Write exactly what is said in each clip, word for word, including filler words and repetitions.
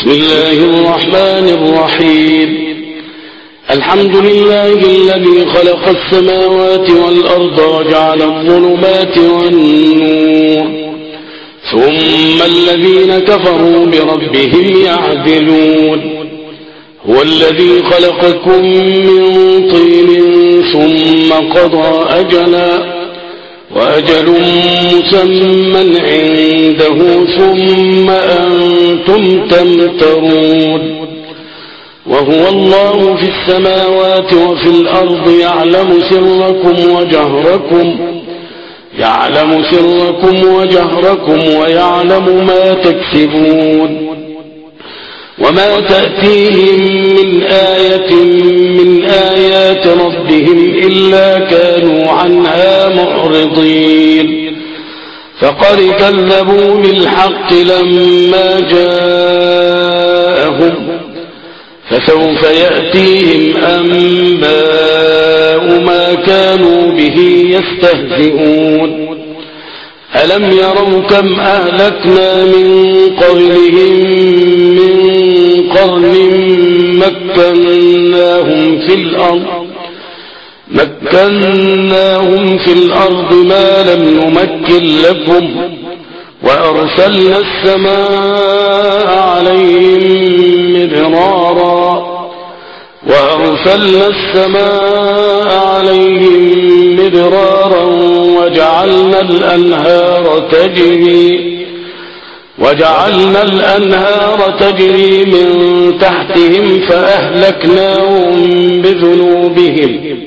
بسم الله الرحمن الرحيم. الحمد لله الذي خلق السماوات والأرض وجعل الظلمات والنور، ثم الذين كفروا بربهم يعدلون. هو الذي خلقكم من طين ثم قضى أجلا، وأجل مسمى عنده ثم أنتم تمترون. وهو الله في السماوات وفي الأرض يعلم سركم وجهركم يعلم سركم وجهركم ويعلم ما تكسبون. وما تأتيهم من آية من آيات ربهم إلا كانوا عنها معرضين. فقد كذبوا بالحق لما جاءهم، فسوف يأتيهم أنباء ما كانوا به يستهزئون. ألم يروا كم أهلكنا من قبلهم من قرن مكناهم في الأرض مكناهم في الأرض ما لم نمكن لكم، وأرسلنا السماء عليهم مدرارا وأرسلنا السماء عليهم مدرارا وجعلنا الأنهار تجري وجعلنا الأنهار تجري من تحتهم فأهلكناهم بذنوبهم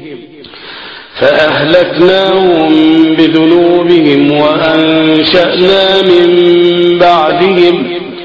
فأهلكناهم بذنوبهم وأنشأنا من بعدهم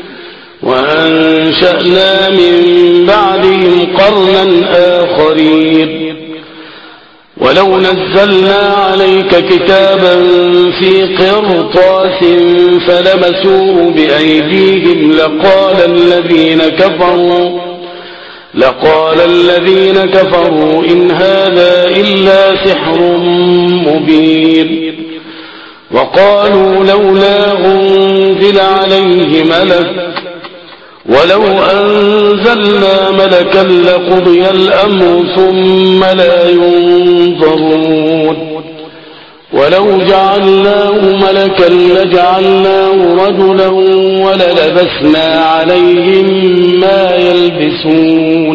وأنشأنا من بعدهم قرنا آخرين. ولو نزلنا عليك كتابا في قرطاس فلمسوه بأيديهم لقال الذين كفروا لقال الذين كفروا إن هذا إلا سحر مبين. وقالوا لولا أنزل عليه ملك ولو أنزلنا ملكا لقضي الأمر ثم لا ينظرون. ولو جعلناه ملكا لجعلناه رجلا وللبسنا عليهم ما يلبسون.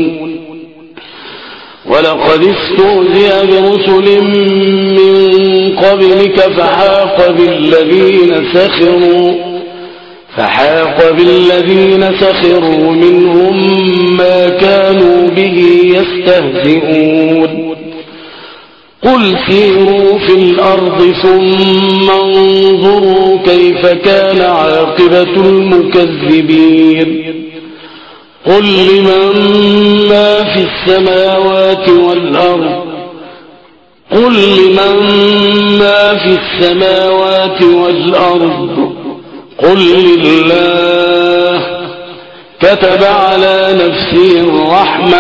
ولقد استهزئ برسل من قبلك فحاق بالذين سخروا فحاق بالذين سخروا منهم ما كانوا به يستهزئون. قل سيروا في الأرض ثم انظروا كيف كان عاقبة المكذبين. قل لمن ما في السماوات والأرض قل لمن ما في السماوات والأرض قل لله. كتب على نفسه الرحمة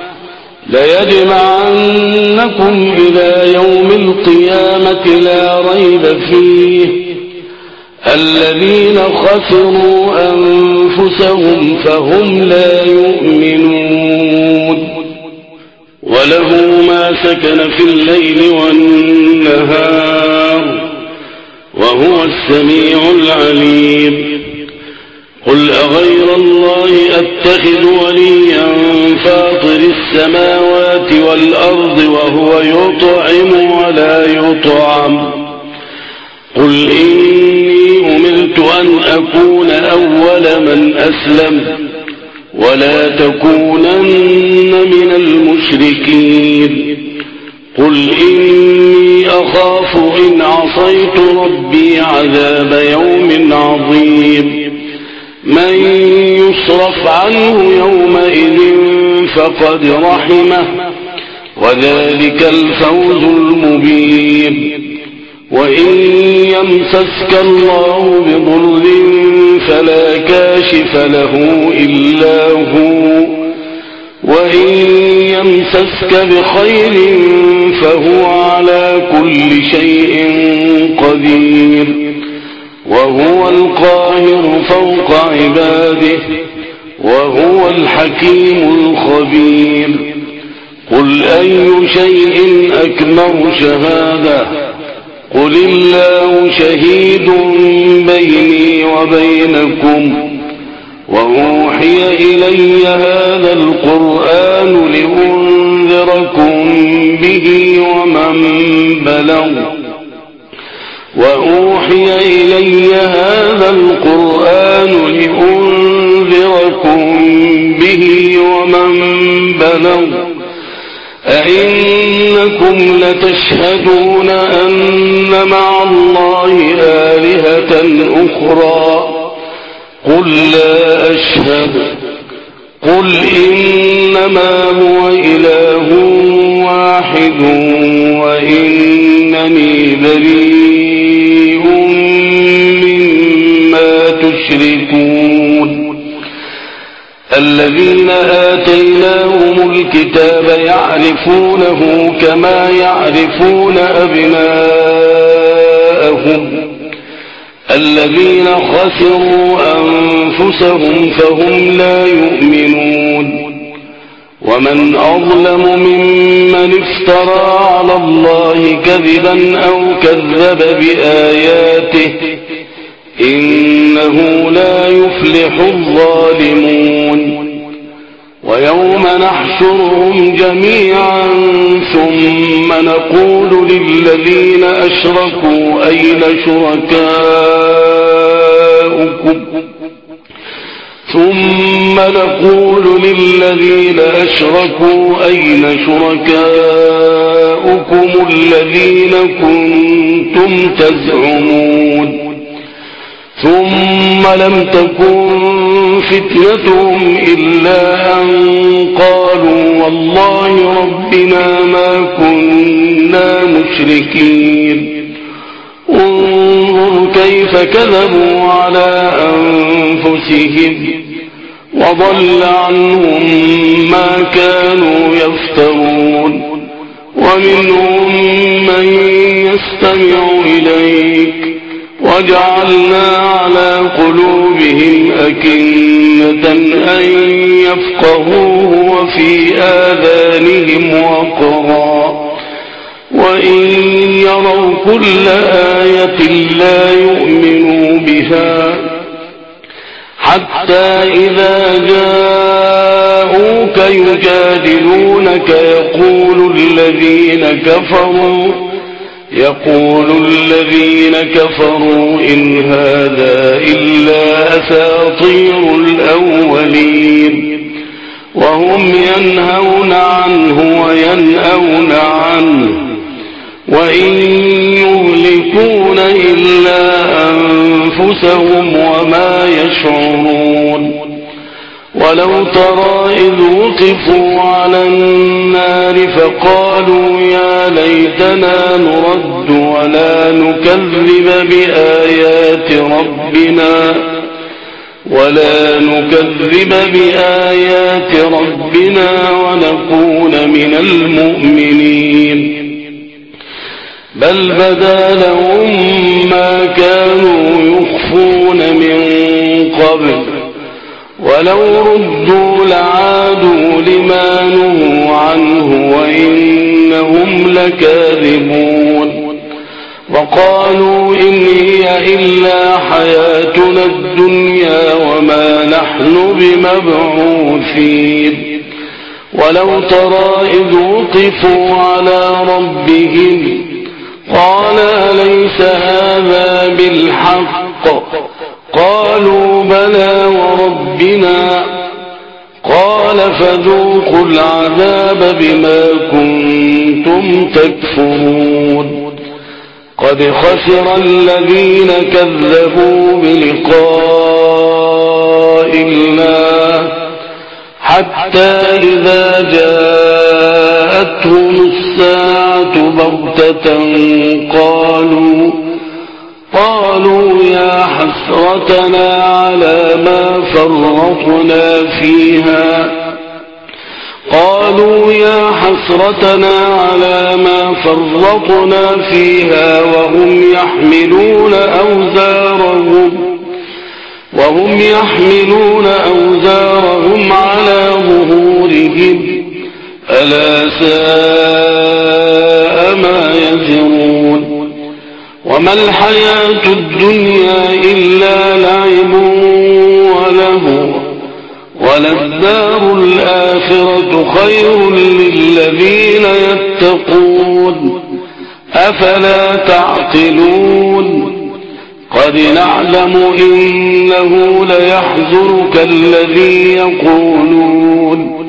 ليجمعنكم إلى يوم القيامة لا ريب فيه. الذين خسروا أنفسهم فهم لا يؤمنون. وله ما سكن في الليل والنهار وهو السميع العليم. قل أغير الله أتخذ وليا فاطر السماوات والأرض وهو يطعم ولا يطعم. قل إني أمرت أن أكون أول من أسلم ولا تكونن من المشركين. قل إني أخاف إن عصيت ربي عذاب يوم عظيم. من يصرف عنه يومئذ فقد رحمه وذلك الفوز المبين. وإن يمسسك الله بضر فلا كاشف له إلا هو، وإن يمسسك بخير فهو على كل شيء قدير. وهو القاهر فوق عباده الحكيم الخبير. قل أي شيء أكبر شهادة قل الله شهيد بيني وبينكم وأوحي إلي هذا القرآن لأنذركم به ومن بلغ وأوحي إلي هذا القرآن لأنذركم به ومن بلغ أئنكم لتشهدون أن مع الله آلهة أخرى قل لا أشهد قل إنما هو إله واحد وإنني بريء مما تشركون. الذين آتيناهم الكتاب يعرفونه كما يعرفون أبناءهم الذين خسروا أنفسهم فهم لا يؤمنون. ومن أظلم ممن افترى على الله كذبا أو كذب بآياته إنه لا يفلح الظالمون. ويوم نحشرهم جميعا ثم نقول للذين أشركوا أين شركاؤكم ثم نقول للذين أشركوا أين شركاؤكم الذين كنتم تزعمون ثم لم تكن فتنتهم إلا أن قالوا والله ربنا ما كنا مشركين. انظر كيف كذبوا على أنفسهم وضل عنهم ما كانوا يفترون. ومنهم من يستمع إليك وجعلنا على قلوبهم أكنة أن يفقهوه وفي آذانهم وقرا وإن يروا كل آية لا يؤمنوا بها حتى إذا جاءوك يجادلونك يقول الذين كفروا يقول الذين كفروا إن هذا إلا أساطير الأولين وهم ينهون عنه وينأون عنه وإن يهلكون إلا أنفسهم وما يشعرون. ولو ترى إذ وقفوا على النار فقالوا يا ليتنا نرد ولا نكذب بآيات ربنا ولا نكذب بآيات ربنا ونكون من المؤمنين بل بدا لهم ما كانوا يخفون من قبل ولو ردوا لعادوا لما نهوا عنه وإنهم لكاذبون. وقالوا إن هي إلا حياتنا الدنيا وما نحن بمبعوثين. ولو ترى إذ وقفوا على ربهم قال أليس هذا بالحق قالوا بلى وربنا قال فذوقوا العذاب بما كنتم تكفرون. قد خسر الذين كذبوا بلقاء الله حتى إذا جاءتهم الساعة بغتة قالوا قالوا يا حسرتنا على ما فرطنا فيها قالوا يا حسرتنا على ما فرطنا فيها وهم يحملون أوزارهم وهم يحملون أوزارهم على وما الحياة الدنيا إلا لعب ولهو وللدار الآخرة خير للذين يتقون أفلا تعقلون قد نعلم إنه ليحزنك الذي يقولون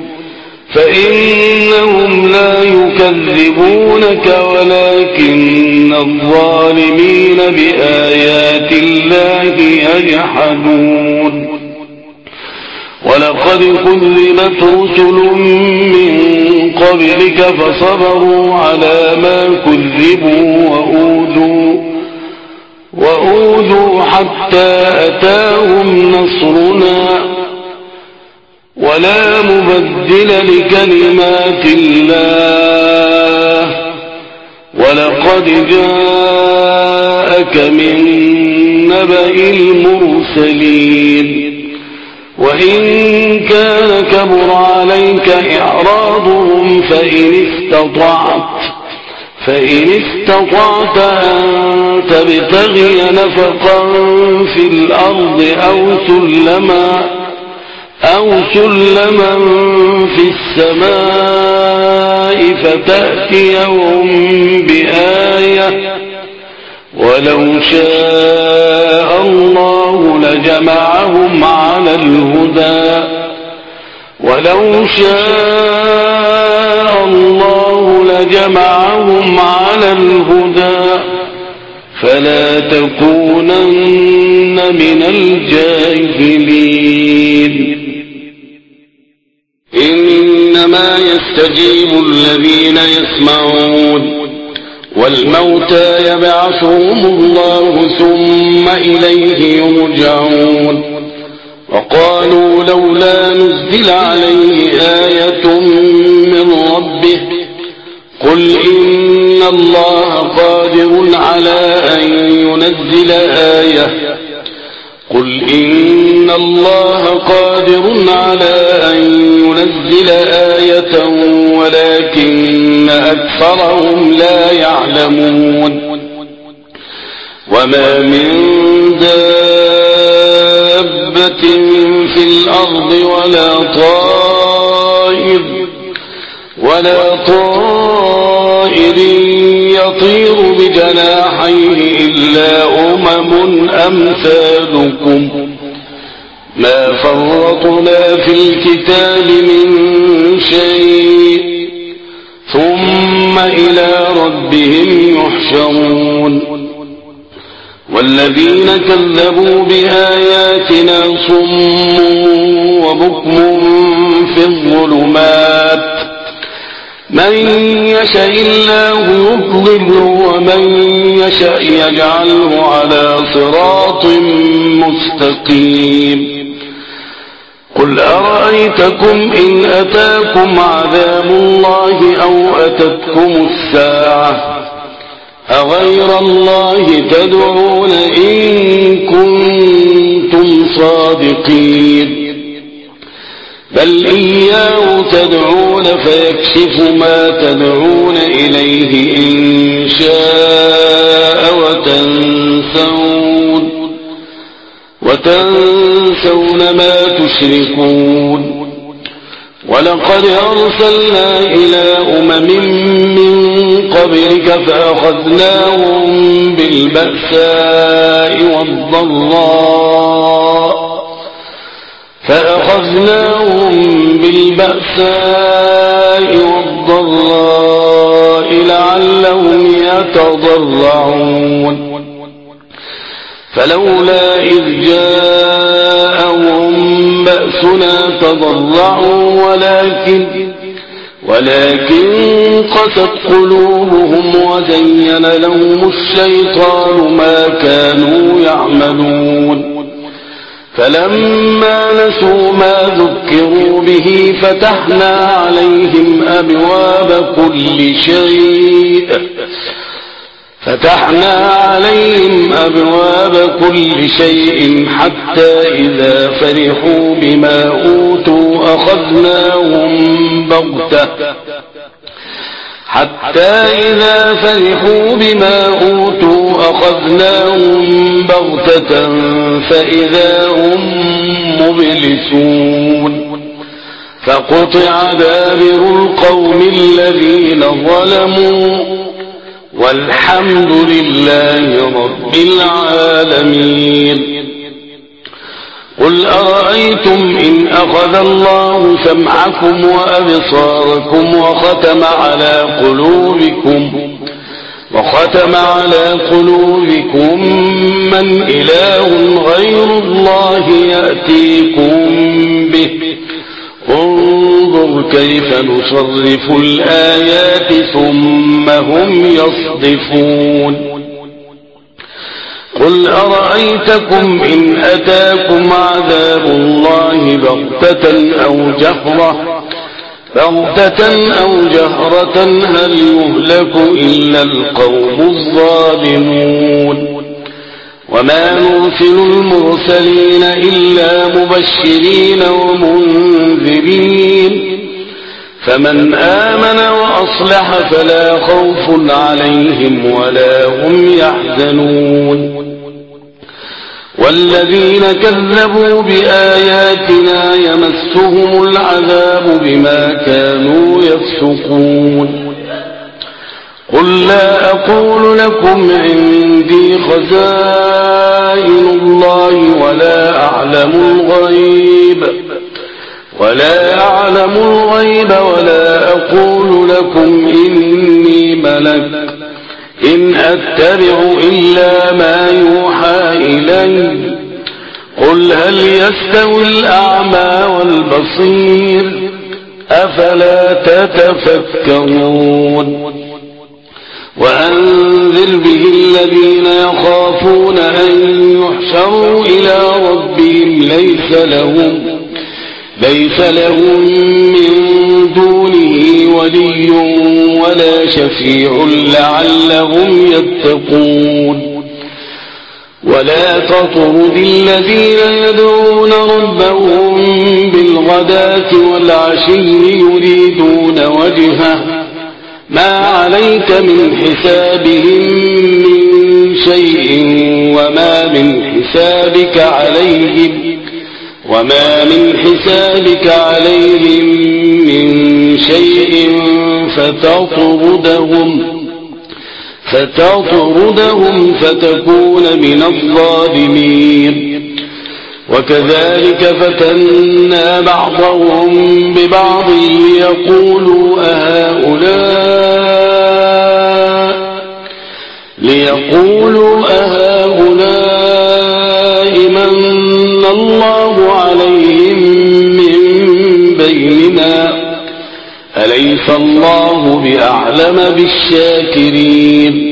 فإنهم لا يكذبونك ولكن الظالمين بآيات الله يجحدون ولقد كذبت رسل من قبلك فصبروا على ما كذبوا وأوذوا وأوذوا حتى أتاهم نصرنا ولا مبدل لكلمات الله ولقد جاءك من نبأ المرسلين وإن كان كبر عليك إعراضهم فإن استطعت فإن استطعت أن تبتغي نفقا في الأرض أو سلما أو سلما في السماء فتأتيهم بآية ولو شاء الله لجمعهم على الهدى ولو شاء الله لجمعهم على الهدى فلا تكونن من الجاهلين إنما يستجيب الذين يسمعون والموتى يبعثهم الله ثم إليه يرجعون وقالوا لولا نزل عليه آية من ربه قل إن الله قادر على أن ينزل آية قل إن الله قادر على أن ينزل آية ولكن أكثرهم لا يعلمون وما من دابة في الأرض ولا طائر ولا طائر يطير بجناحيه إلا أمم أمثالكم ما فرطنا في الكتاب من شيء ثم إلى ربهم يحشرون والذين كذبوا بآياتنا صم وبكم في الظلمات من يشاء الله يضلله ومن يشاء يجعله على صراط مستقيم قل أرأيتكم إن أتاكم عذاب الله أو أتتكم الساعة أغير الله تدعون إن كنتم صادقين بل إياه تدعون فيكشف ما تدعون إليه إن شاء وتنسون وتنسون ما تشركون ولقد أرسلنا إلى أمم من قبلك فأخذناهم بالبأساء والضراء فأخذناهم بالبأساء والضراء لعلهم يتضرعون فلولا إذ جاءهم بأسنا تضرعوا ولكن ولكن قست قلوبهم وزين لهم الشيطان ما كانوا يعملون فلما نسوا ما ذكروا به فتحنا عليهم أبواب كل شيء فتحنا عليهم أبواب كل شيء حتى إذا فرحوا بما أوتوا أخذناهم بغتة حتى إذا فرحوا بما أوتوا أخذناهم بغتة فإذا هم مبلسون فقطع دابر القوم الذين ظلموا والحمد لله رب العالمين. قل أرأيتم إن أخذ الله سمعكم وأبصاركم وختم على قلوبكم وختم على قلوبكم من إله غير الله يأتيكم به انظر كيف نصرف الآيات ثم هم يصدفون. قل أرأيتكم إن أتاكم عذاب الله بغتة أو جهرة بغتة أو جهرة هل يهلك إلا القوم الظالمون. وما نرسل المرسلين إلا مبشرين ومنذرين فمن آمن وأصلح فلا خوف عليهم ولا هم يحزنون. والذين كذبوا بآياتنا يمسهم العذاب بما كانوا يفسقون. قل لا أقول لكم عندي خزائن الله ولا أعلم الغيب ولا أعلم الغيب ولا أقول لكم إني ملك إن أتبع إلا ما يوحى إلي قل هل يستوي الأعمى والبصير أفلا تتفكرون. وأنذر به الذين يخافون أن يحشروا إلى ربهم ليس لهم ليس لهم من دونه ولي ولا شفيع لعلهم يتقون. ولا تطرد الذين يدعون ربهم بالغداة والعشي يريدون وجهه ما عليك من حسابهم من شيء وما من حسابك عليهم وما من حسابك عليهم من شيء فتطردهم فتطردهم فتكون من الظالمين. وكذلك فتنا بعضهم ببعض ليقولوا أهؤلاء ليقولوا أهؤلاء من الله عليهم من بيننا أليس الله بأعلم بالشاكرين.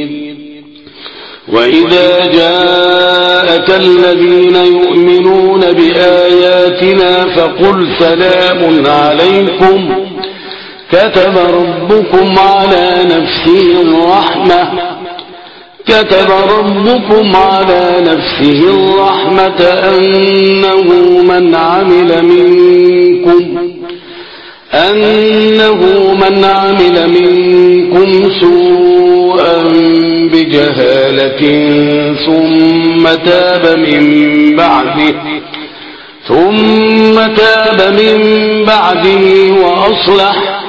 وإذا جاءك الذين يؤمنون بآياتنا فقل سلام عليكم كتب ربكم على نفسه الرحمة كتب ربكم على نفسه الرحمة أنه من عمل منكم أنه من عمل منكم سوءا بجهالة ثم تاب من بعده ثم تاب من بعده وأصلح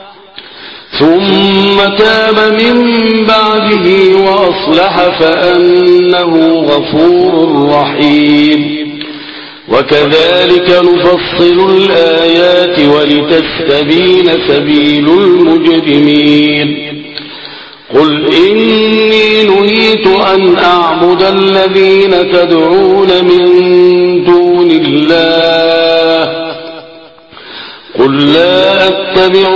ثم تاب من بعده وأصلح فأنه غفور رحيم. وكذلك نفصل الآيات ولتستبين سبيل المجرمين. قل إني نهيت أن أعبد الذين تدعون من دون الله قل لا أتبع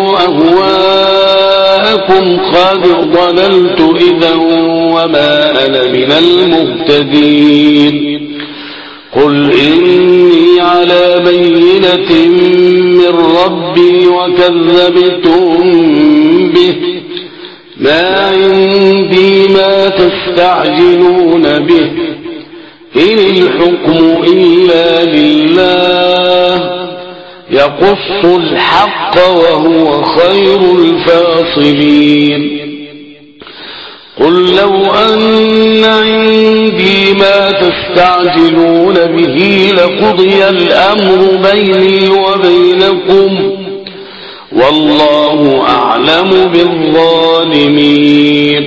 أهواءكم قد ضللت إذا وما أنا من المهتدين. قل إني على بينة من ربي وكذبتم به ما عندي ما تستعجلون به إن الحكم إلا لله يقص الحق وهو خير الفاصلين قل لو أن عندي ما تستعجلون به لقضي الأمر بيني وبينكم والله أعلم بالظالمين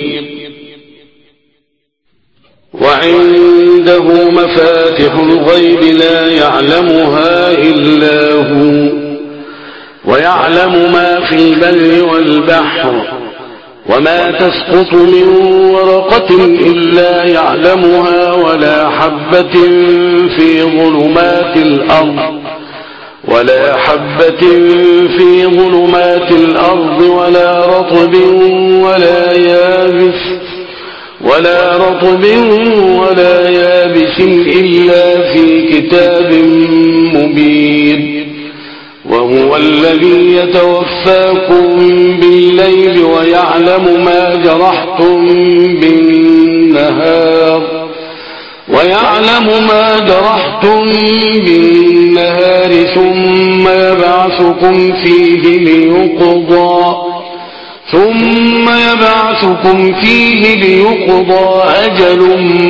وعنده مفاتح الغيب لا يعلمها إلا هو ويعلم ما في البر والبحر وما تسقط من ورقة إلا يعلمها ولا حبة في ظلمات الأرض ولا حبة في ظلمات الأرض ولا رطب ولا يابس ولا رطب ولا يابس إلا في كتاب مبين وهو الذي يتوفاكم بالليل ويعلم ما جرحتم بالنهار ويعلم ما جرحتم بالنهار ثم يبعثكم فيه ليقضى ثم يبعثكم فيه ليقضى أجل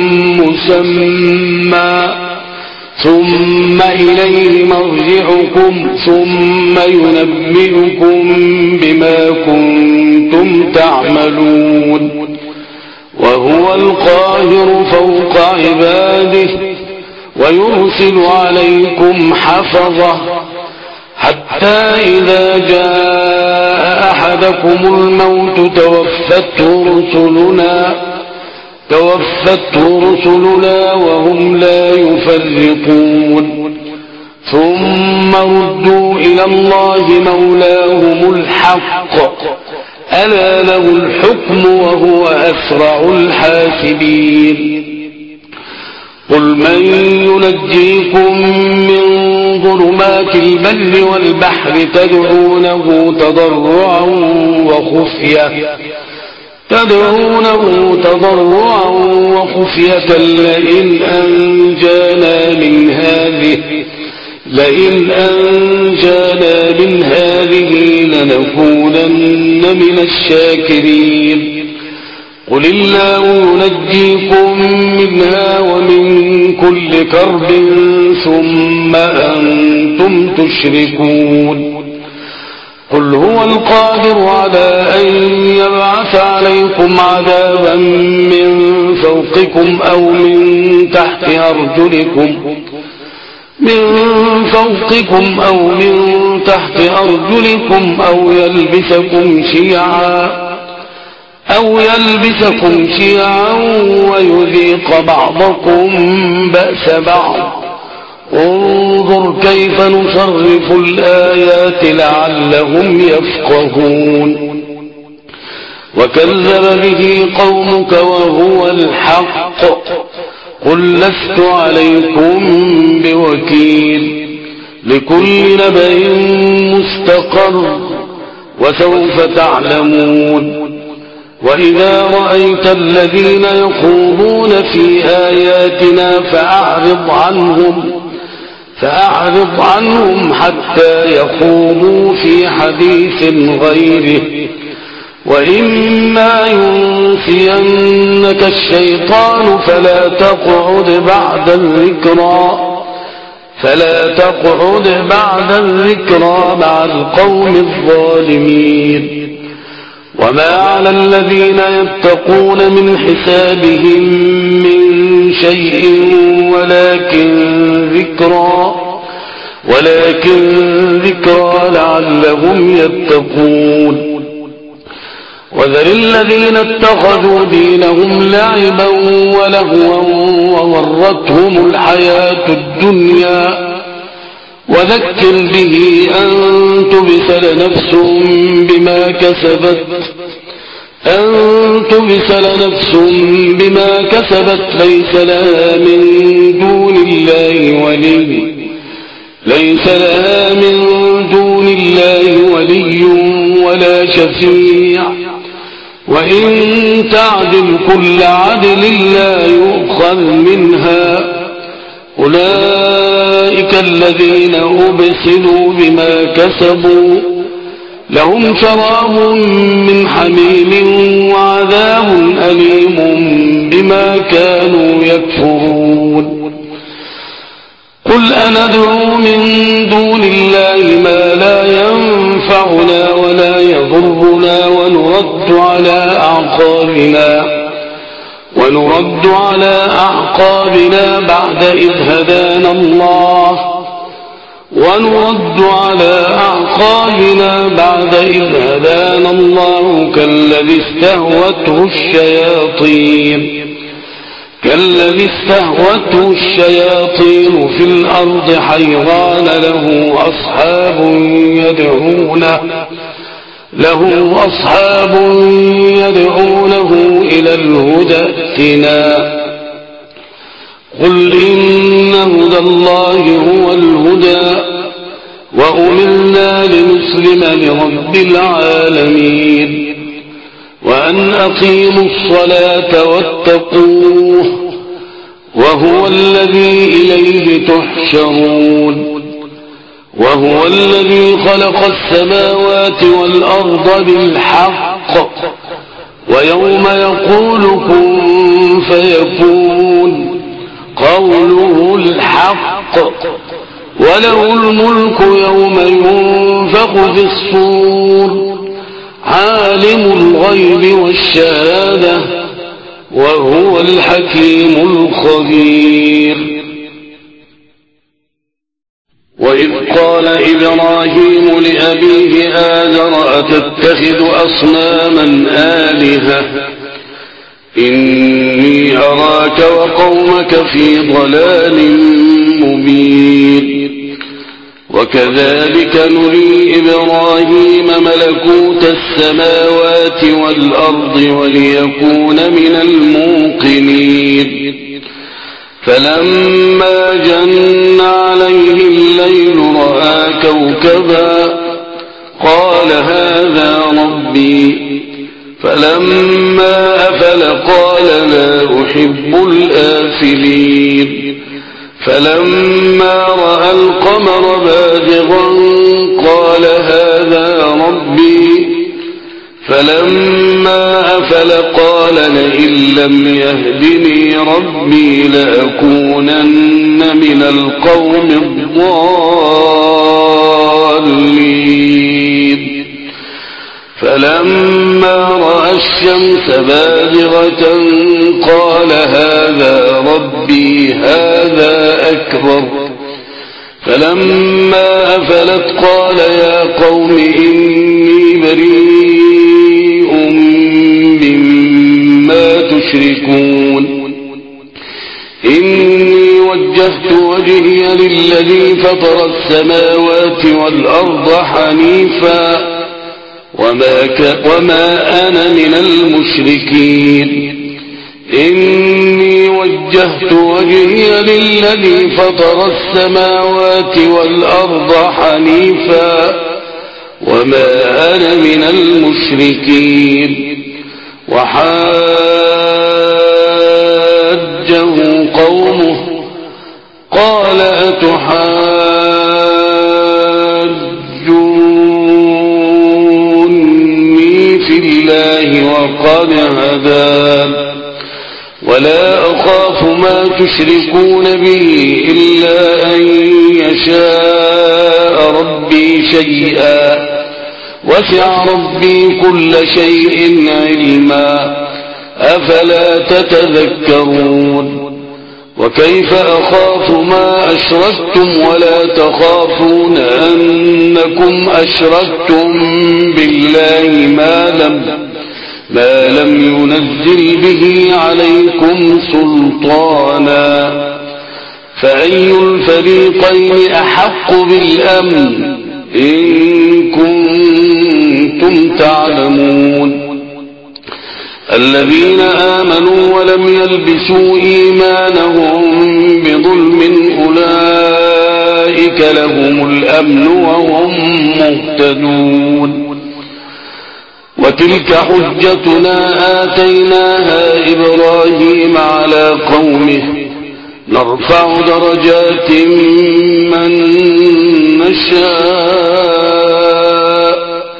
مسمى ثم إليه مرجعكم ثم ينبئكم بما كنتم تعملون وهو القاهر فوق عباده ويرسل عليكم حفظة حتى إذا جاء أحدكم الموت توفته رسلنا توفته رسلنا وهم لا يفرقون ثم ردوا إلى الله مولاهم الحق ألا له الحكم وهو أسرع الحاسبين قل من ينجيكم من ظلمات البر والبحر تدعونه تضرعا وخفية تدعونه تضرعا وخفية لئن أنجانا من هذه لئن أنجانا من هذه لنكونن من الشاكرين قل الله ينجيكم منها ومن كل كرب ثم أنتم تشركون قل هو القادر على أن يبعث عليكم عذابا من فوقكم أو من تحت أرجلكم من فوقكم أو من تحت أرجلكم أو يلبسكم شيعا أو يلبسكم شيعا ويذيق بعضكم بأس بعض انظر كيف نصرف الآيات لعلهم يفقهون وكذب به قومك وهو الحق قل لست عليكم بوكيل لكل نبأ مستقر وسوف تعلمون وإذا رأيت الذين يخوضون في آياتنا فأعرض عنهم فأعرض عنهم حتى يخوضوا في حديث غيره وإما ينسينك الشيطان فلا تقعد بعد الذكرى فلا تقعد بعد الذكرى مع القوم الظالمين وما على الذين يتقون من حسابهم من شيء ولكن ذكرى ولكن ذكرى لعلهم يتقون وذر الذين اتخذوا دينهم لعبا ولهوا وغرتهم الحياة الدنيا وذكر به أن تبسل نفس بما كسبت أن تبسل نفس بما كسبت ليس لها من دون الله ولي ليس لها من دون الله ولي ولا شفيع وإن تعدل كل عدل لا يؤخذ منها أولئك الذين أبسلوا بما كسبوا لهم شراب من حميم وعذاب أليم بما كانوا يكفرون قل أندعو من دون الله ما لا ينفعنا ولا يضرنا ونرد على أعقابنا ونرد على أعقابنا بعد إذ هدانا الله ونرد على أعقابنا بعد إذ هدانا الله كالذي استهوته الشياطين كالذي استهوته الشياطين في الأرض حيران له أصحاب يدعونه له أصحاب يدعونه إلى الهدى ائتنا قل إن هدى الله هو الهدى وأمرنا لنسلم لرب العالمين وأن أقيموا الصلاة واتقوه وهو الذي إليه تحشرون وهو الذي خلق السماوات والأرض بالحق ويوم يقول كن فيكون قوله الحق وله الملك يوم ينفخ في الصور عالم الغيب والشهادة وهو الحكيم الخبير وإذ قال إبراهيم لأبيه آزر أتتخذ أصناما آلهة إني أراك وقومك في ضلال مبين وكذلك نري إبراهيم ملكوت السماوات والأرض وليكون من الموقنين فلما جن عليه الليل رأى كوكبا قال هذا ربي فلما أفل قال لا أحب الآفلين فلما رأى القمر بازغا قال هذا ربي فلما أفل قال لئن لم يهدني ربي لأكونن من القوم الضالين فلما رأى الشمس بازغة قال هذا ربي هذا أكبر فلما أفلت قال يا قوم إني بريء مما تشركون إني وجهت وجهي للذي فطر السماوات والأرض حنيفا وما, وما أنا من المشركين إني وجهت وجهي للذي فطر السماوات والأرض حنيفا وما أنا من المشركين وحاجه قومه قال أتحاجوني في الله وقد هدان ولا أخاف ما تشركون به إلا أن يشاء ربي شيئا وسع ربي كل شيء علما أفلا تتذكرون وكيف أخاف ما أشركتم ولا تخافون أنكم أشركتم بالله ما لم ما لم ينزل به عليكم سلطانا فأي الفريقين أحق بالأمن إن كنتم تعلمون الذين آمنوا ولم يلبسوا إيمانهم بظلم أولئك لهم الأمن وهم مهتدون وتلك حجتنا آتيناها إبراهيم على قومه نرفع درجات من نشاء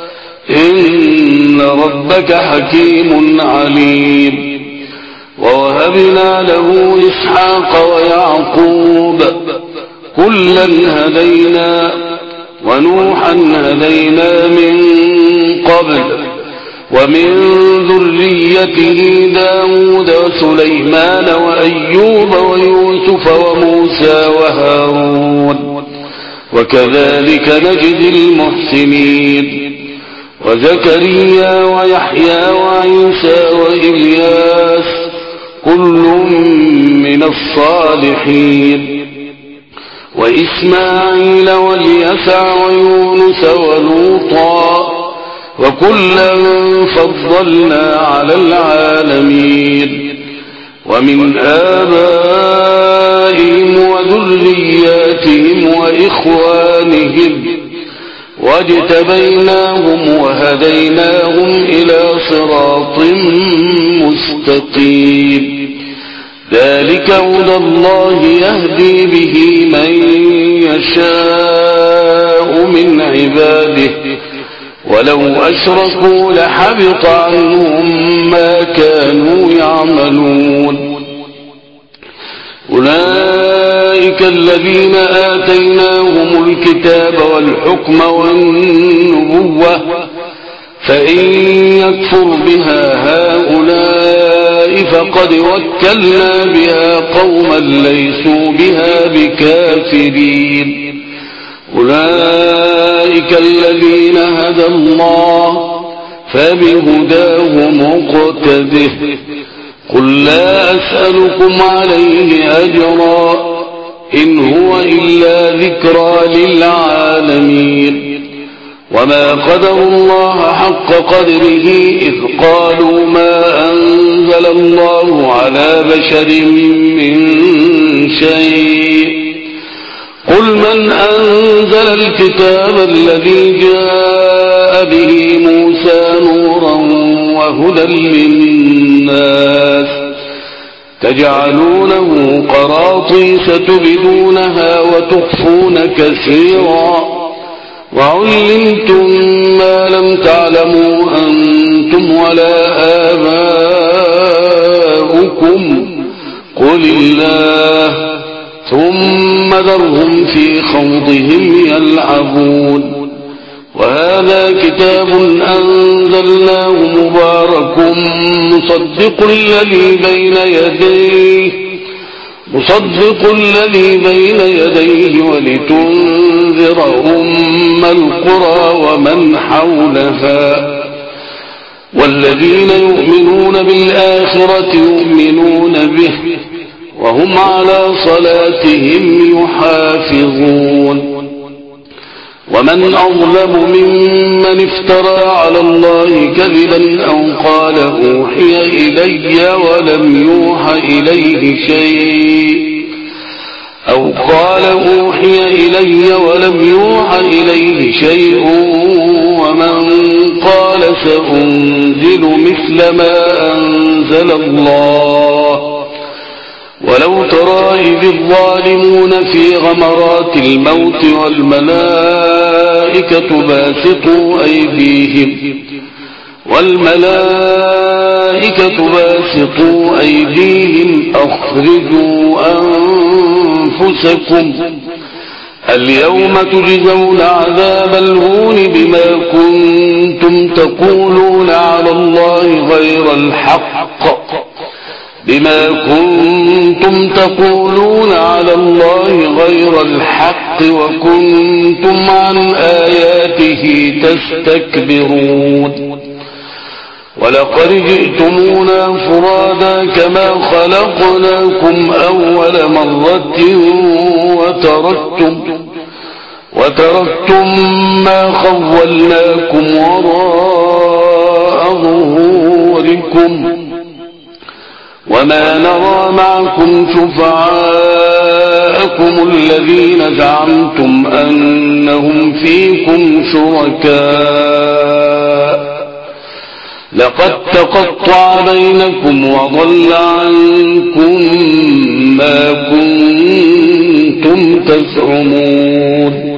إن ربك حكيم عليم ووهبنا له إسحاق ويعقوب كلا هدينا ونوحا هدينا من قبل ومن ذريته داود وسليمان وأيوب ويوسف وموسى وهارون وكذلك نجزي المحسنين وزكريا ويحيى وعيسى وإلياس كل من الصالحين وإسماعيل واليسع ويونس ولوطا وكلا فضلنا على العالمين ومن آبائهم وذرياتهم وإخوانهم واجتبيناهم وهديناهم إلى صراط مستقيم ذلك هدى الله يهدي به من يشاء من عباده ولو أشركوا لحبط عنهم ما كانوا يعملون أولئك الذين آتيناهم الكتاب والحكم والنبوة فإن يكفر بها هؤلاء فقد وكلنا بها قوما ليسوا بها بكافرين أولئك الذين هدى الله فبهداه مقتده قل لا أسألكم عليه أجرا إن هو إلا ذكرى للعالمين وما قدروا الله حق قدره إذ قالوا ما أنزل الله على بشر من شيء قل من أنزل الكتاب الذي جاء به موسى نورا وهدى للناس تجعلونه قراطيس تبدونها وتخفون كثيرا وعلمتم ما لم تعلموا أنتم ولا آباؤكم قل الله ثم ذرهم في خوضهم يلعبون وهذا كتاب أنزلناه مبارك مصدق الذي بين يديه مصدق الذي بين يديه ولتنذر أم القرى ومن حولها والذين يؤمنون بالآخرة يؤمنون به وهم على صلاتهم يحافظون ومن أظلم ممن افترى على الله كذبا أو قال أوحي إلي ولم يوحى إليه شيء أو قال أوحي إلي ولم يوحى إليه شيء ومن قال سأنزل مثل ما أنزل الله ولو ترى إذ الظالمون في غمرات الموت والملائكة باسطوا أيديهم والملائكة باسطوا أيديهم أخرجوا أنفسكم اليوم تجزون عذاب الهون بما كنتم تقولون على الله غير الحق بما كنتم تقولون على الله غير الحق وكنتم عن آياته تستكبرون ولقد جئتمونا فرادا كما خلقناكم أول مرة وتركتم وتركتم ما خولناكم وراء ظهوركم وما نرى معكم شفعاءكم الذين زعمتم أنهم فيكم شركاء لقد تقطع بينكم وضل عنكم ما كنتم تزعمون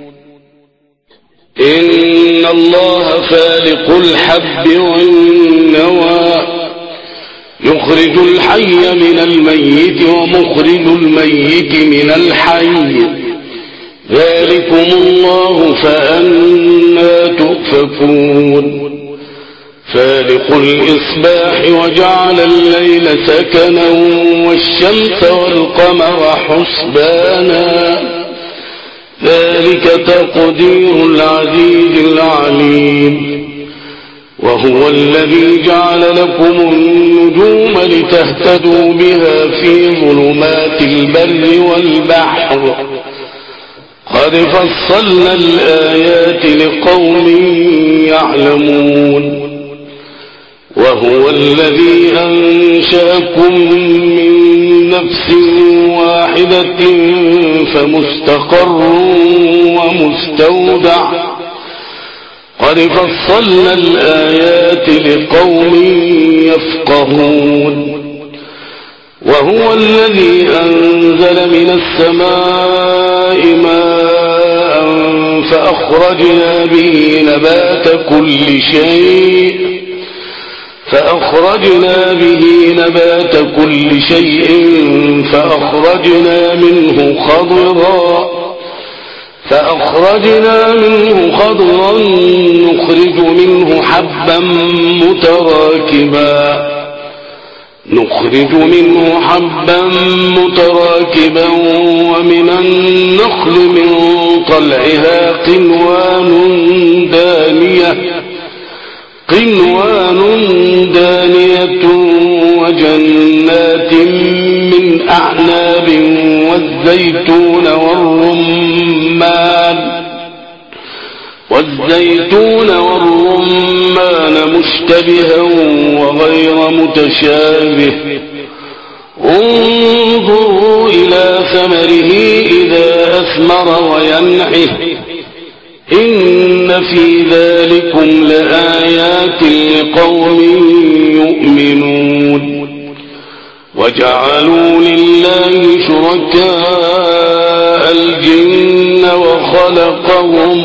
إن الله فالق الحب والنوى يخرج الحي من الميت ومخرج الميت من الحي ذلكم الله فأنى تؤفكون فالق الإصباح وجعل الليل سكنا والشمس والقمر حسبانا ذلك تقدير العزيز العليم وهو الذي جعل لكم النجوم لتهتدوا بها في ظلمات البر والبحر قد فصلنا الآيات لقوم يعلمون وهو الذي أنشأكم من نفس واحدة فمستقر ومستودع قد فصلنا الآيات لقوم يفقهون وهو الذي أنزل من السماء ماء فأخرجنا به نبات كل شيء فأخرجنا به نبات كل شيء فأخرجنا منه خضرا فأخرجنا منه خضرا نخرج منه حبا متراكبا نخرج منه حبا متراكبا ومن النخل من طلعها قنوان دانية قنوان دانية وجنات من أعناب والزيتون والرمان والزيتون والرمان مشتبها وغير متشابه انظروا إلى ثمره إذا أثمر وينعه إن في ذلكم لآيات لقوم يؤمنون وجعلوا لله شركاء الجن وخلقهم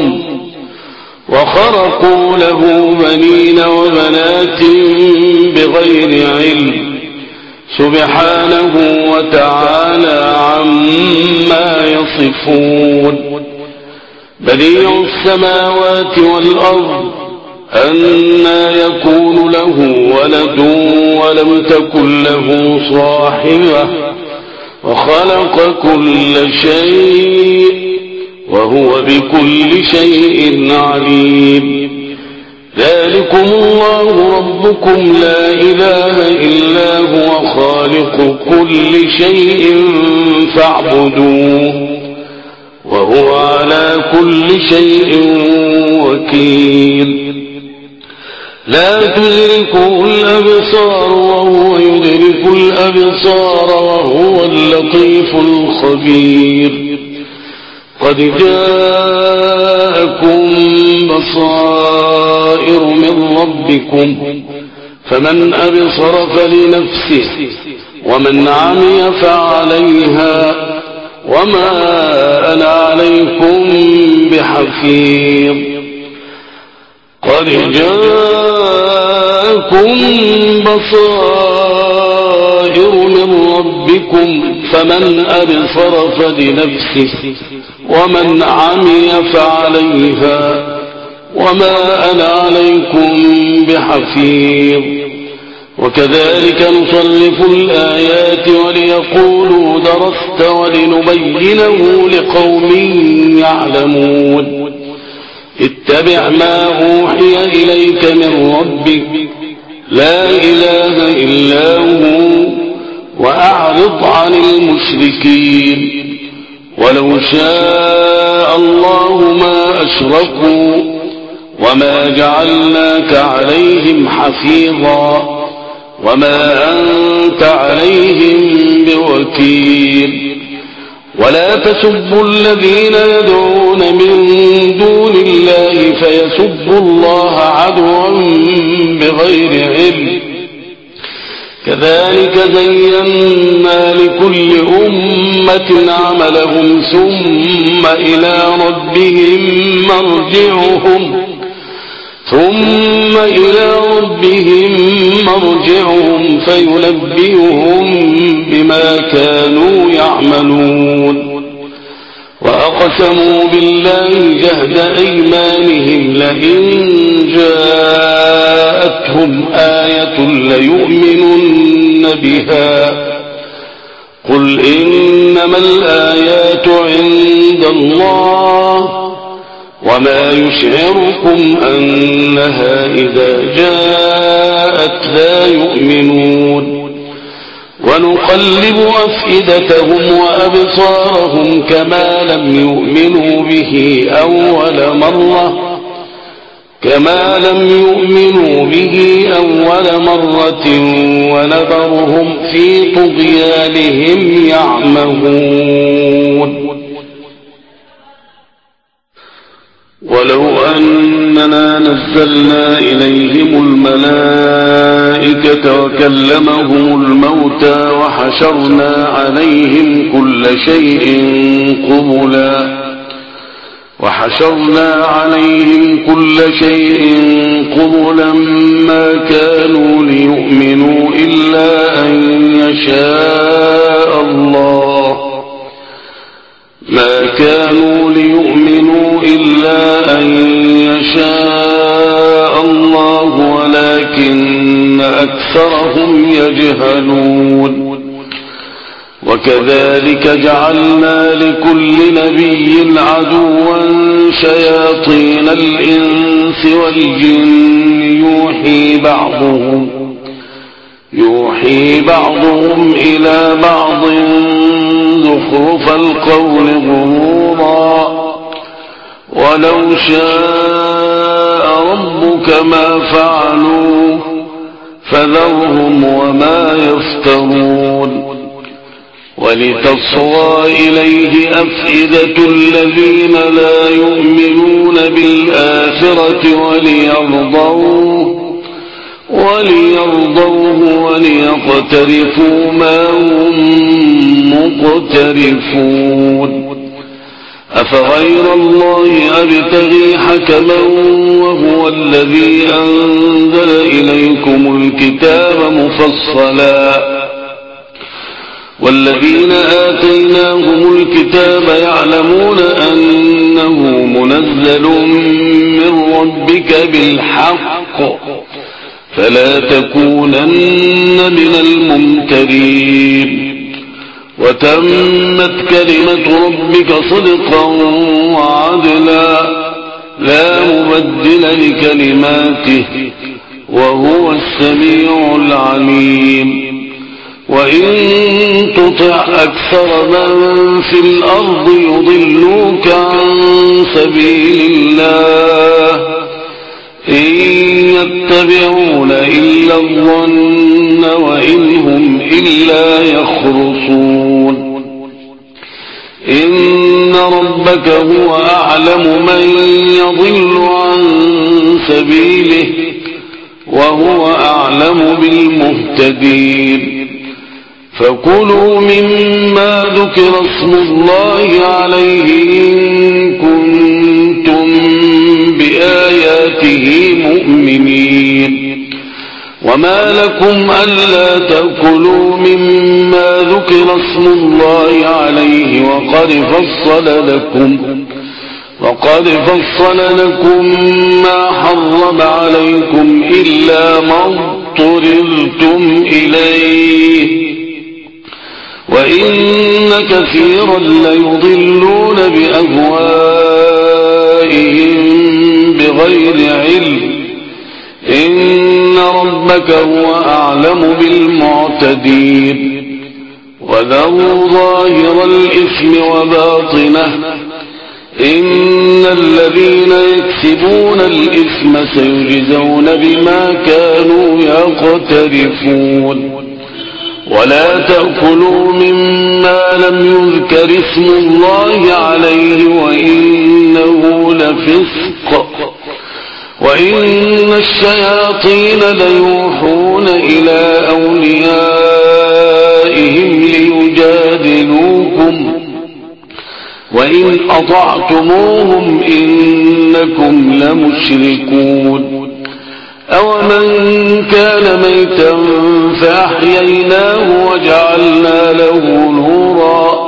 وخرقوا له بنين وبنات بغير علم سبحانه وتعالى عما يصفون بديع السماوات والأرض أنى يكون له ولد ولم تكن له صاحبة وخلق كل شيء وهو بكل شيء عليم ذلكم الله ربكم لا إله إلا هو خالق كل شيء فاعبدوه وهو على كل شيء وكيل لا تدركه الأبصار وهو يدرك الأبصار وهو اللطيف الخبير قد جاءكم بصائر من ربكم فمن أبصر فلنفسه ومن عمي فعليها وما أنا عليكم بحفيظ قد جاءكم بصائر من ربكم فمن أبصر فلنفسه ومن عمي فعليها وما أنا عليكم بحفيظ وكذلك نصرف الآيات وليقولوا درست ولنبينه لقوم يعلمون اتبع ما أوحي إليك من ربك لا إله إلا هو وأعرض عن المشركين ولو شاء الله ما أشركوا وما جعلناك عليهم حفيظا وما أنت عليهم بوكيل ولا تسبوا الذين يدعون من دون الله فيسبوا الله عدوا بغير علم كذلك زينا لكل أمة عملهم ثم إلى ربهم مرجعهم ثم إلى ربهم مرجعهم فينبئهم بما كانوا يعملون وأقسموا بالله جهد أيمانهم لئن جاءتهم آية ليؤمنن بها قل إنما الآيات عند الله وما يشعركم أنها إذا جاءت لا يؤمنون ونقلب أفئدتهم وأبصارهم كما لم يؤمنوا به أول مرة كما لم يؤمنوا به أول مرة ونذرهم في طغيانهم يعمهون ولو أننا نزلنا إليهم الملائكة وكلمهم الموتى وحشرنا عليهم كل شيء قبلا وحشرنا عليهم كل شيء قبلا ما كانوا ليؤمنوا إلا أن يشاء الله ما كانوا ليؤمنوا إلا أن يشاء الله ولكن أكثرهم يجهلون وكذلك جعلنا لكل نبي عدوا شياطين الإنس والجن يوحي بعضهم يوحي بعضهم إلى بعض زخرف القول غرورا ولو شاء ربك ما فعلوه فذرهم وما يفترون ولتصغى إليه أفئدة الذين لا يؤمنون بالآخرة وليرضوه وليرضوه وليقترفوا ما هم مقترفون أفغير الله أبتغي حكما وهو الذي أنزل إليكم الكتاب مفصلا والذين آتيناهم الكتاب يعلمون أنه منزل من ربك بالحق فلا تكونن من الممترين وتمت كلمة ربك صدقا وعدلا لا مبدل لكلماته وهو السميع العليم وإن تطع أكثر من في الأرض يضلوك عن سبيل الله إن يتبعون إلا الظن وإن هم إلا يخرصون إن ربك هو أعلم من يضل عن سبيله وهو أعلم بالمهتدين فكلوا مما ذكر اسم الله عليه إن كنتم بآياته مؤمنين وما لكم ألا تأكلوا مما ذكر اسم الله عليه وقد فصل لكم وقد فصل لكم ما حرم عليكم إلا ما اضطررتم إليه وإن كثيرا ليضلون بأهوائهم بغير علم إن ربك هو أعلم بالمعتدين وذروا ظاهر الإثم وباطنه إن الذين يكسبون الإثم سيجزون بما كانوا يقترفون ولا تأكلوا مما لم يذكر اسم الله عليه وإنه لفسق وإن الشياطين ليوحون إلى أوليائهم ليجادلوكم وإن أطعتموهم إنكم لمشركون أومن كان ميتا فأحييناه وجعلنا له نورا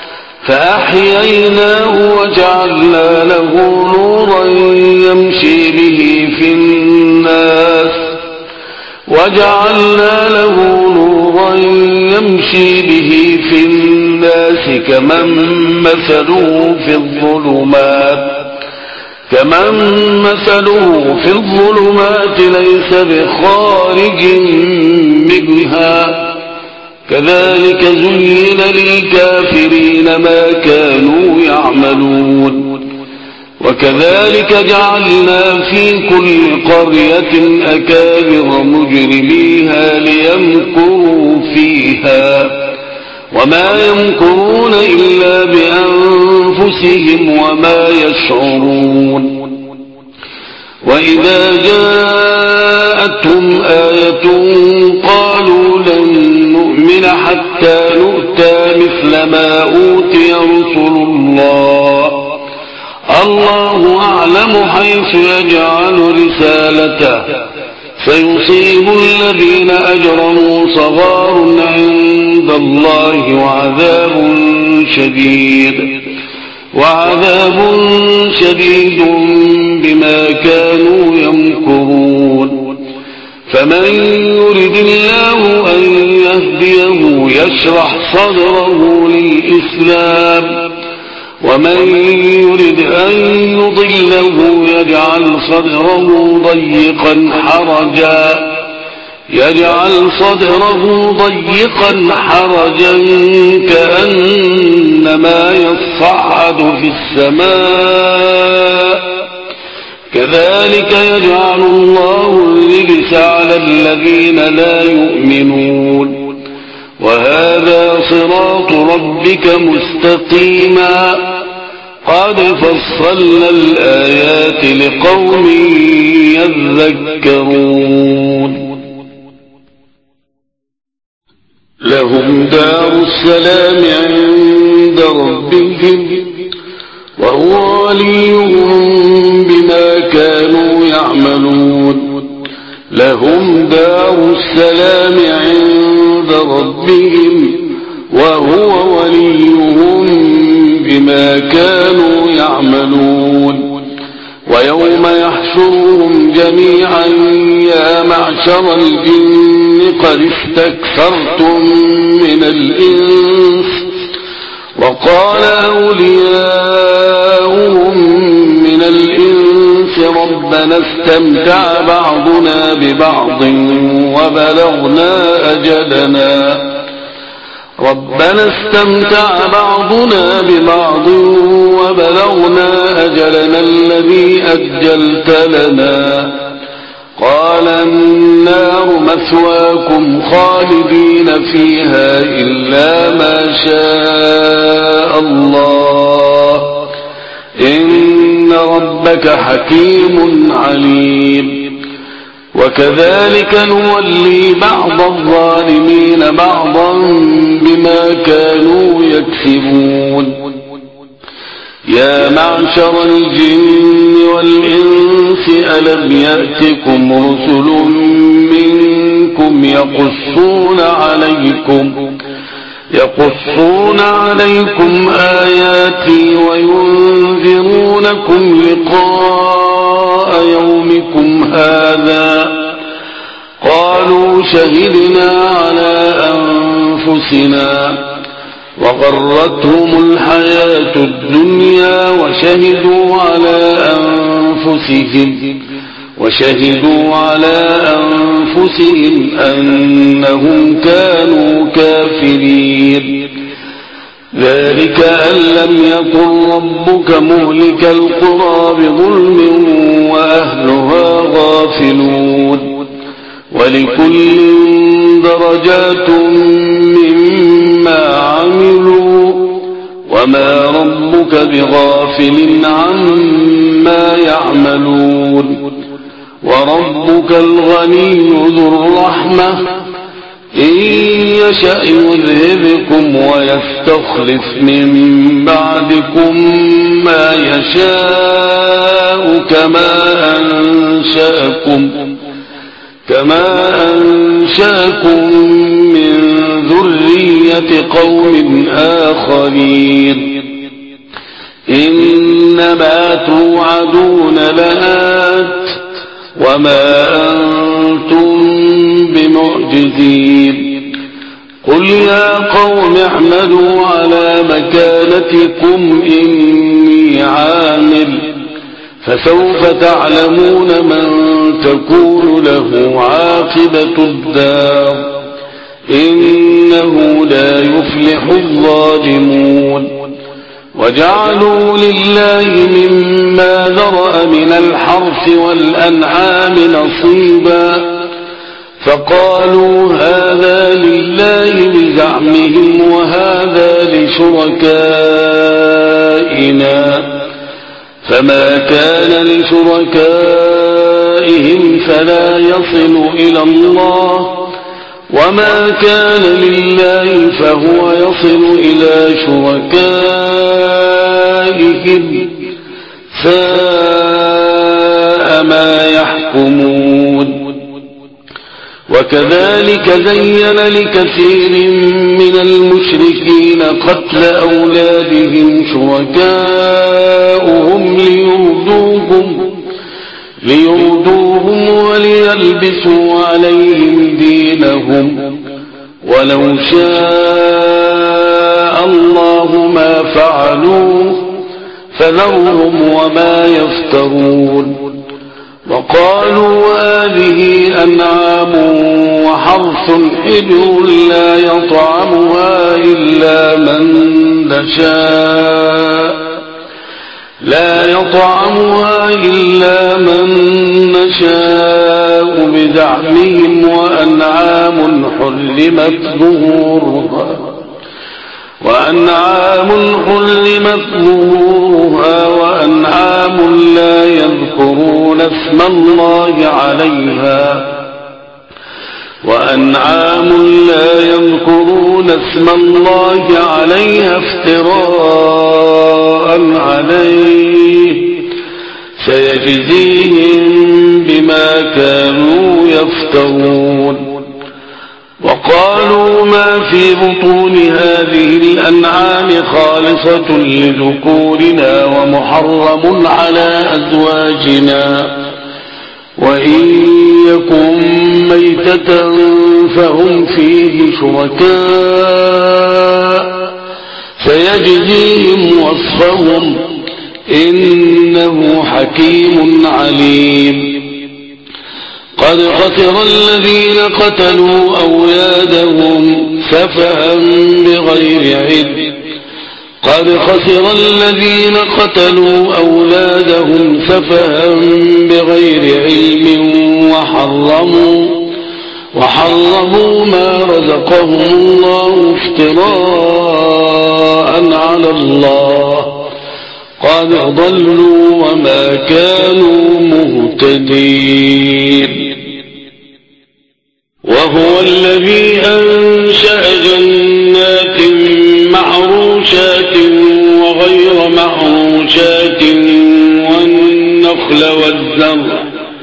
فأحييناه وجعلنا له نورا يمشي به في الناس وجعلنا له نورا يمشي به في الناس كمن مثله في الظلمات كمن مثله في الظلمات ليس بخارج منها كذلك زين للكافرين ما كانوا يعملون وكذلك جعلنا في كل قرية أكابر مجرميها ليمكروا فيها وما يمكرون إلا بأنفسهم وما يشعرون وإذا جاءتهم آية قالوا لن نؤمن حتى نؤتى مثل ما أوتي رسل الله الله أعلم حيث يجعل رسالته سيصيب الذين أجرموا صغار عند الله وعذاب شديد وعذاب شديد بما كانوا يمكرون فمن يرد الله أن يهديه يشرح صدره للإسلام ومن يرد أن يضله يجعل صدره ضيقا حرجا يجعل صدره ضيقا حرجا كأنما يصعد في السماء كذلك يجعل الله الرجس على الذين لا يؤمنون وهذا صراط ربك مستقيما قد فصلنا الآيات لقوم يذكرون لهم دار السلام عند ربهم وهو وليهم بما كانوا يعملون لهم دار السلام عند ربهم وهو وليهم بما كانوا يعملون ويوم يحشرهم جميعا يا معشر الجن قد استكثرتم من الإنس وقال أولياؤهم من الإنس ربنا استمتع بعضنا ببعض وبلغنا أجلنا ربنا استمتع بعضنا ببعض وبلغنا أجلنا الذي أجلت لنا قال النار مثواكم خالدين فيها إلا ما شاء الله إن ربك حكيم عليم وكذلك نولي بعض الظالمين بعضا بما كانوا يكسبون يا معشر الجن والإنس ألم يأتكم رسل منكم يقصون عليكم يقصون عليكم آياتي وينذرونكم لقاء يومكم هذا قالوا شهدنا على أنفسنا وغرتهم الحياة الدنيا وشهدوا على أنفسهم وشهدوا على أنفسهم أنهم كانوا كافرين ذلك أن لم يكن ربك مهلك القرى بظلم وأهلها غافلون ولكل درجات مما عملوا وما ربك بغافل عما يعملون وربك الغني ذو الرحمة إن يشأ يذهبكم ويستخلف من بعدكم ما يشاء كما أنشأكم كما أنشأكم من ذرية قوم آخرين إنما توعدون لآت وما أنتم بمعجزين قل يا قوم اعملوا على مكانتكم إني عامل فسوف تعلمون من تكون له عاقبة الدار إنه لا يفلح الظالمون وجعلوا لله مما ذرأ من الحرث والأنعام نصيبا فقالوا هذا لله بزعمهم وهذا لشركائنا فما كان لشركائهم فلا يصل إلى الله وما كان لله فهو يصل إلى شركائهم ساء ما يحكمون وكذلك زين لكثير من المشركين قتل أولادهم شركاؤهم ليردوهم ليردوهم وليلبسوا عليهم دينهم ولو شاء الله ما فعلوه فذرهم وما يفترون وقالوا هذه أنعام وحرث حجر لا يطعمها إلا من نشاء لا يطعمها إلا من نشاء بزعمهم وأنعام حرمت ظهورها وأنعام حرمت ظهورها وأنعام لا يذكرون اسم الله عليها وأنعام لا يذكرون اسم الله عليها افتراء عليه سيجزيهم بما كانوا يفترون وقالوا ما في بطون هذه الأنعام خالصة لذكورنا ومحرم على أزواجنا وإن يكن ميتة فهم فيه شركاء سيجزيهم وصفهم إنه حكيم عليم قد خسر الذين قتلوا أولادهم سفها بغير علم قد خسر الذين قتلوا أولادهم سفها بغير علم وحرموا وحرموا ما رزقهم الله افتراء على الله قد ضلوا وما كانوا مهتدين وهو الذي أنشأ جنات معروشات وغير معروشات والنخل والزرع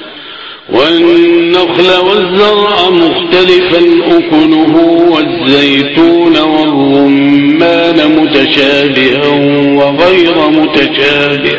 والنخل والزرع مختلفا أكله والزيتون والرمان متشابها وغير متشابه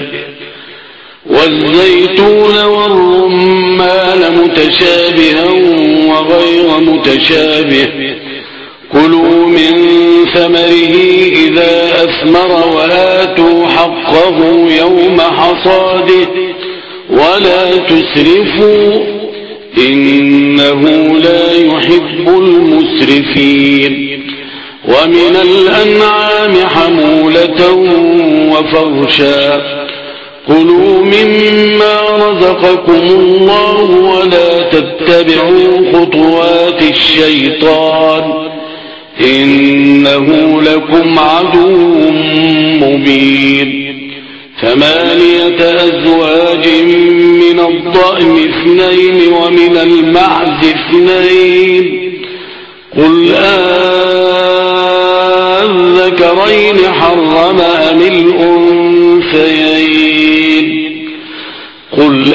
والزيتون والرمان متشابها وغير متشابه كلوا من ثمره إذا أثمر وآتوا حقه يوم حصاده ولا تسرفوا إنه لا يحب المسرفين ومن الأنعام حمولة وفرشا كلوا مما رزقكم الله ولا تتبعوا خطوات الشيطان إنه لكم عدو مبين ثمانية أزواج من ومن الضأن اثنين ومن المعز اثنين قل أذكرين حرم أم الأنثيين قل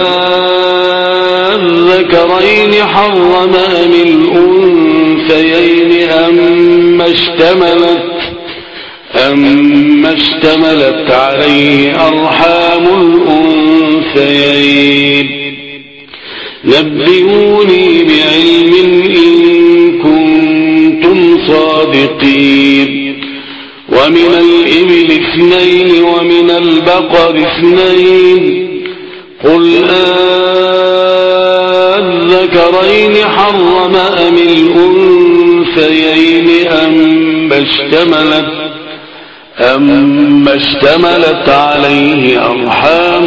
أذكرين حرم أم الأنثيين أما اشتملت أما اشتملت عليه أرحام الأنثيين نبئوني بعلم إن كنتم صادقين ومن الإبل اثنين ومن البقر اثنين قل أذكرين حرم أم الأنثيين أما اشتملت أما اشتملت عليه أرحام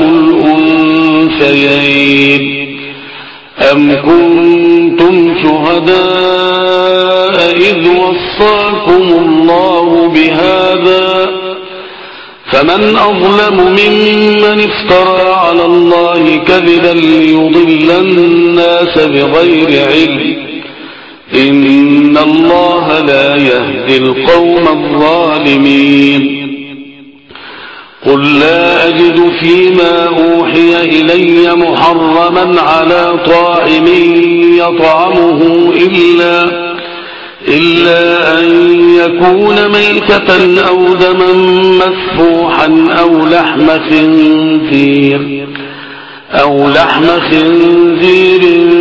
الأنثيين أم كنتم شهداء إذ وصاكم الله بهذا فمن أظلم ممن افترى على الله كذبا ليضل الناس بغير علم إن الله لا يهدي القوم الظالمين قل لا أجد فيما أوحي إلي محرما على طاعم يطعمه إلا إلا أن يكون ميتة أو دما مسفوحا أو لحم خنزير أو لحم خنزير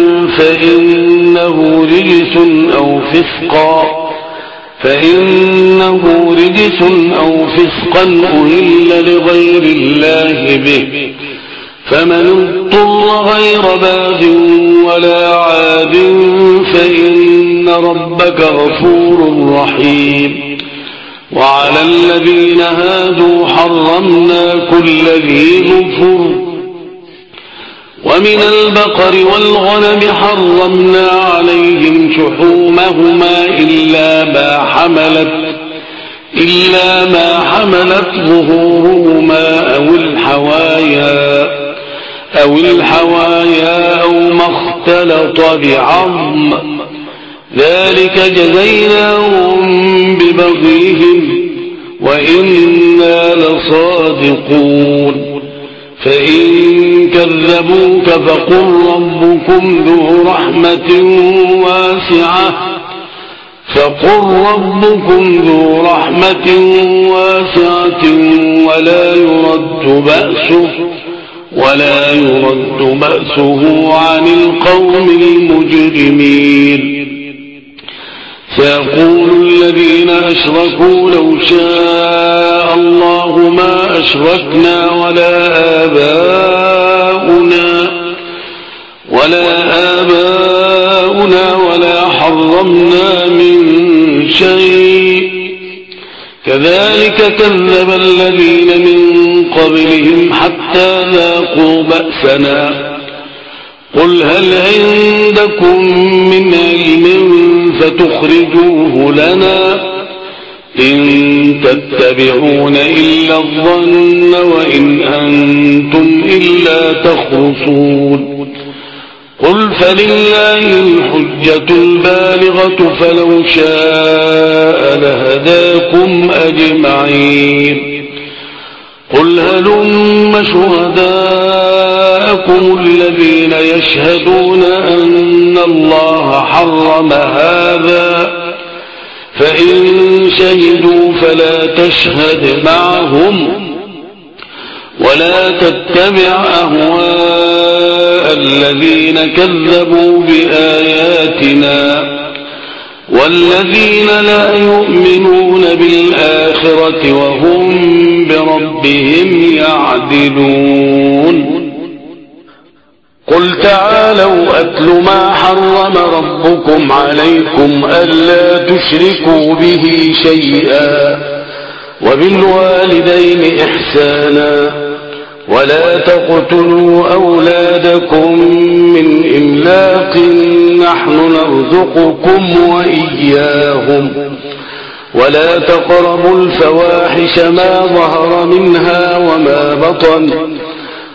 فإنه رجس أو فسقا فإنه رجس أو فسقا أهل لغير الله به فمن اضطر غير باغ ولا عاد فإن ربك غفور رحيم وعلى الذين هادوا حرمنا كل ذي ظفر ومن البقر والغنم حرمنا عليهم شحومهما إلا ما حملت إلا ما حملت ظهورهما أو الحوايا أو الحوايا أو ما اختلط بعظم ذلك جزيناهم ببغيهم وإنا لصادقون فإن كذبوك فقل ربكم ذو رحمة واسعة فقل ربكم ذو رحمة واسعة ولا يرد بأسه ولا يرد بأسه عن القوم المجرمين سيقول الذين أشركوا لو شاء الله ما أشركنا ولا آباؤنا ولا آباؤنا ولا حرمنا من شيء كذلك كذب الذين من قبلهم حتى ذاقوا بأسنا قل هل عندكم من علم فتخرجوه لنا إن تتبعون إلا الظن وإن أنتم إلا تخرصون قل فلله الحجة البالغة فلو شاء لهداكم أجمعين قل هلم شهداءكم الذين يشهدون أن الله حرم هذا فإن شهدوا فلا تشهد معهم ولا تتبع أهواء الذين كذبوا بآياتنا والذين لا يؤمنون بالآخرة وهم بربهم يعدلون قل تعالوا أتل ما حرم ربكم عليكم ألا تشركوا به شيئا وبالوالدين إحسانا ولا تقتلوا أولادكم من إملاق نحن نرزقكم وإياهم ولا تقربوا الفواحش ما ظهر منها وما بطن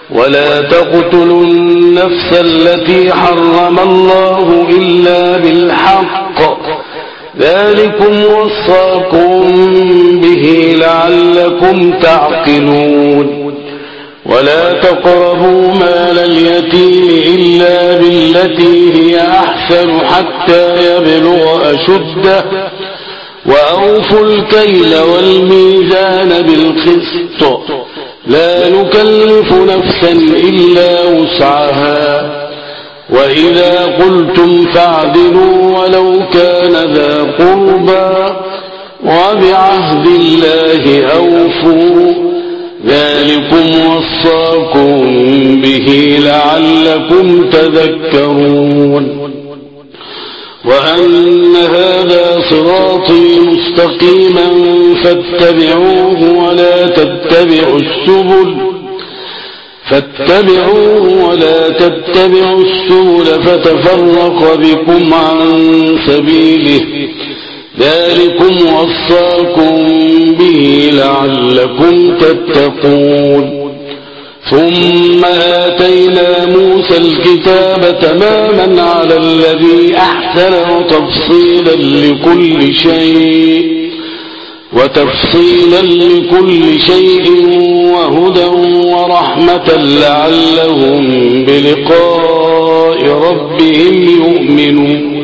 ولا تقتلوا النفس التي حرم الله إلا بالحق ذلكم وصاكم به لعلكم تعقلون ولا تقربوا مال اليتيم إلا بالتي هي أحسن حتى يبلغ أشده وأوفوا الكيل والميزان بالقسط لا نكلف نفسا إلا وسعها وإذا قلتم فاعدلوا ولو كان ذا قربى وبعهد الله أوفوا ذلكم وصاكم به لعلكم تذكرون وأن هذا صراطي مستقيما فاتبعوه ولا تتبعوا السبل فاتبعوه ولا تتبعوا السبل فتفرق بكم عن سبيله ذلكم وصاكم به لعلكم تتقون ثم آتينا موسى الكتاب تماما على الذي أحسن وتفصيلا لكل شيء وتفصيلا لكل شيء وهدى ورحمة لعلهم بلقاء ربهم يؤمنون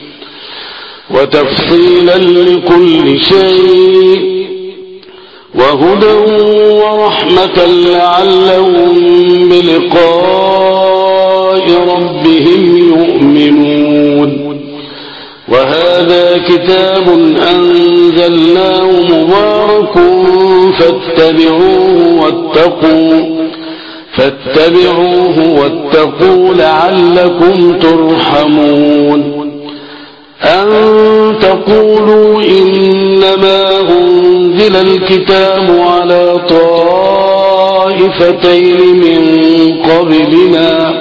وتفصيلا لكل شيء وهدى ورحمة لعلهم بلقاء ربهم يؤمنون وهذا كتاب أنزلناه مبارك فاتبعوه واتقوا فاتبعوه واتقوا لعلكم ترحمون أن تقولوا إنما أنزل الكتاب على طائفتين من قبلنا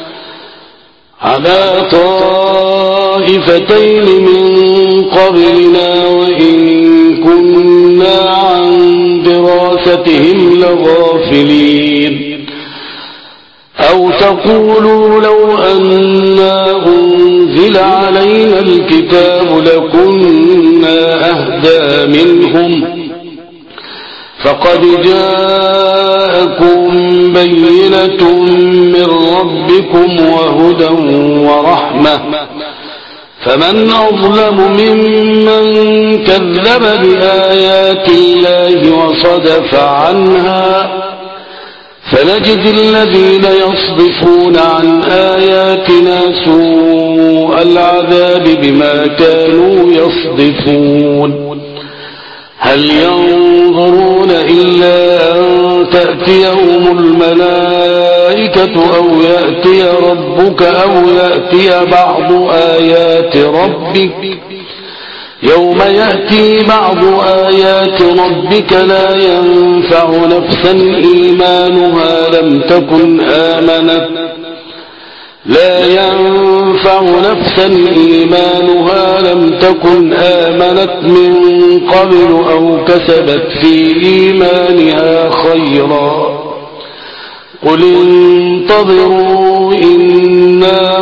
على طائفتين من قبلنا وإن كنا عن دراستهم لغافلين أو تقولوا لو أنا أنزل علينا الكتاب لكنا أهدى منهم فقد جاءكم بينة من ربكم وهدى ورحمة فمن أظلم ممن كذب بآيات الله وصدف عنها فنجد الذين يصدفون عن آياتنا سوء العذاب بما كانوا يصدفون هل ينظرون إلا أن تأتيهم الملائكة أو يأتي ربك أو يأتي بعض آيات ربك يوم يأتي بعض آيات ربك لا ينفع نفسا إيمانها لم تكن آمنت لا ينفع نفسا إيمانها لم تكن آمنت من قبل أو كسبت في إيمانها خيرا قل انتظروا إنا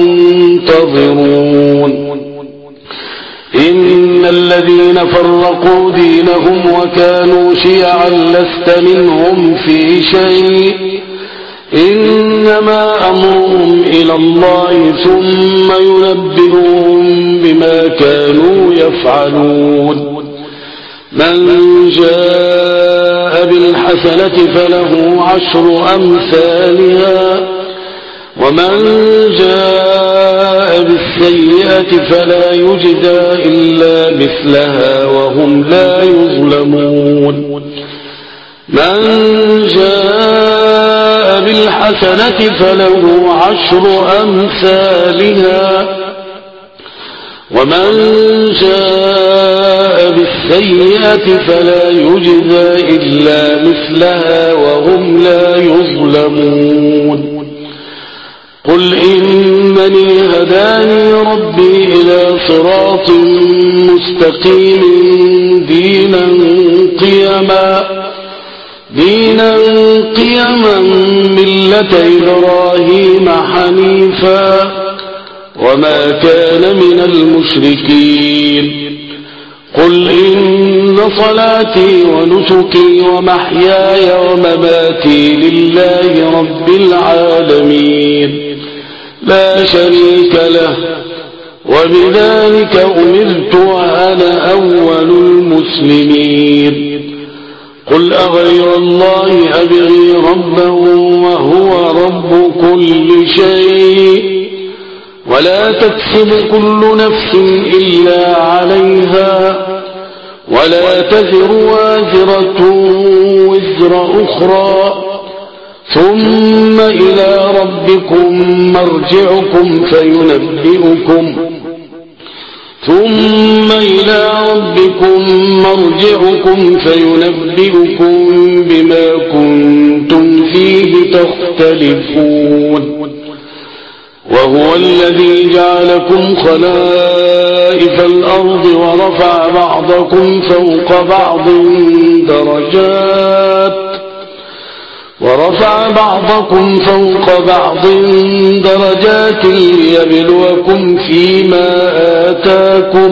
منتظرون إن الذين فرقوا دينهم وكانوا شيعا لست منهم في شيء إنما أمرهم إلى الله ثم ينبئهم بما كانوا يفعلون من جاء بالحسنة فله عشر أمثالها ومن جاء بالسيئة فلا يجزى إلا مثلها وهم لا يظلمون من جاء بالحسنة فله عشر أمثالها ومن جاء بالسيئة فلا يجزى إلا مثلها وهم لا يظلمون قل إنني هداني ربي إلى صراط مستقيم دينا قيما دينا قيما ملة إبراهيم حنيفا وما كان من المشركين قل إن صلاتي ونسكي ومحياي ومماتي لله رب العالمين لا شريك له وبذلك أمرت وأنا أول المسلمين قل أغير الله أبغي ربا وهو رب كل شيء ولا تكسب كل نفس إلا عليها ولا تزر وازرة وزر أخرى ثم إلى ربكم مرجعكم فينبئكم ثم إلى ربكم مرجعكم فينبئكم بما كنتم فيه تختلفون وهو الذي جعلكم خلائف الأرض ورفع بعضكم فوق بعض درجات ورفع بعضكم فوق بعض درجات ليبلوكم فيما آتاكم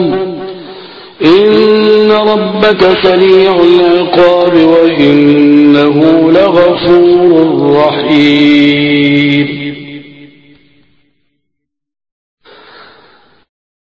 إن ربك سريع العقاب وإنه لغفور رحيم